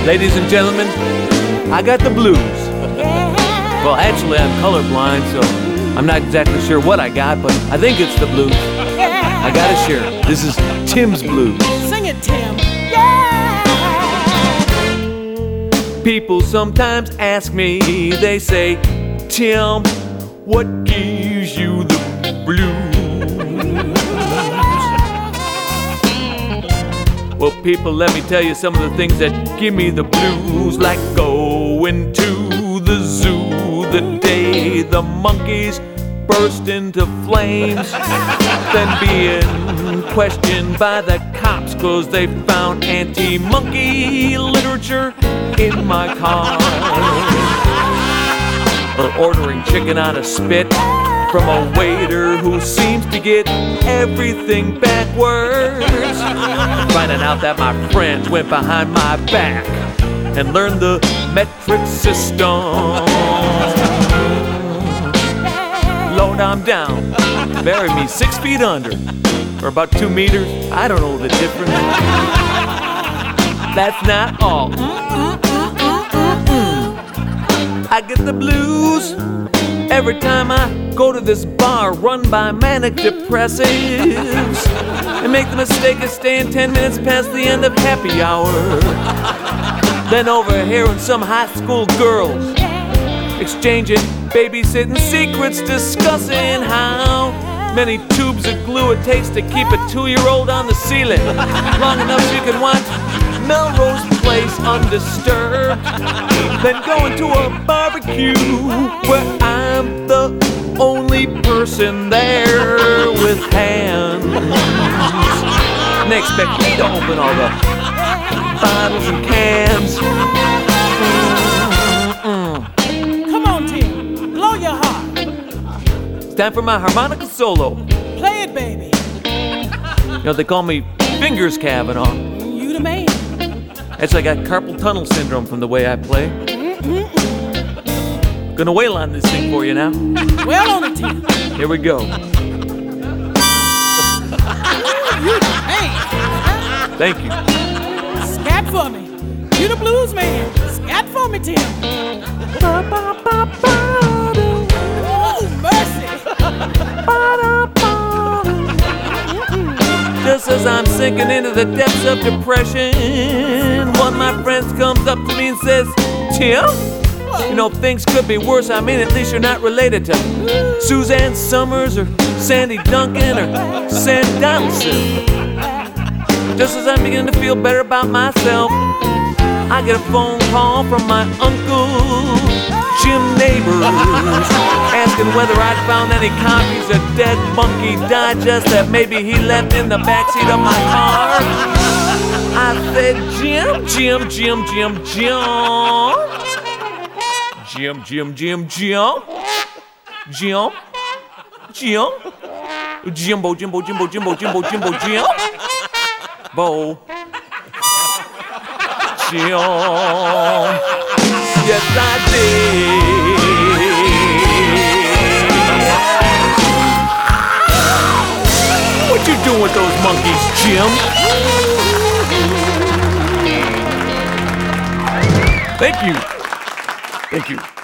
Ladies and gentlemen, I got the blues. Well, actually, I'm colorblind, so I'm not exactly sure what I got, but I think it's the blues. I gotta share it. This is Tim's Blues. Sing it, Tim. People sometimes ask me, they say, Tim, what gives you the blues? Well, people, let me tell you some of the things that give me the blues, like going to the zoo the day the monkeys burst into flames, then being questioned by the cops 'cause they found anti-monkey literature in my car, or ordering chicken on a spit from a waiter who seems to get everything backwards, finding out that my friends went behind my back and learned the metric system. Lord, I'm down. Bury me 6 feet under, or about 2 meters. I don't know the difference. That's not all. I get the blues every time I go to this bar run by manic depressives and make the mistake of staying 10 minutes past the end of happy hour. Then overhearing some high school girls exchanging babysitting secrets, discussing how many tubes of glue it takes to keep a 2-year-old on the ceiling long enough so you can watch Melrose Place undisturbed, then going to a barbecue where I'm the only person there with hands, and they expect me to open all the bottles and cans. Come on, Tim. Blow your heart. It's time for my harmonica solo. Play it, baby. You know, they call me Fingers Kavanaugh. You the man. Actually, I got carpal tunnel syndrome from the way I play. Gonna wail on this thing for you now. Well on it, Tim. Here we go. You the man. Thank you. Scat for me. You the blues man. Scat for me, Tim. Oh, mercy. Just as I'm sinking into the depths of depression, one of my friends comes up to me and says, Tim, you know, things could be worse. I mean, at least you're not related to Suzanne Summers or Sandy Duncan or Sam Donaldson. Just as I'm beginning to feel better about myself, I get a phone call from my uncle Jim Neighbors, asking whether I'd found any copies of Dead Monkey Digest that maybe he left in the backseat of my car. I said, Jim. Jimbo. Bo. Jim. Yes, I did. What you doing with those monkeys, Jim? Thank you.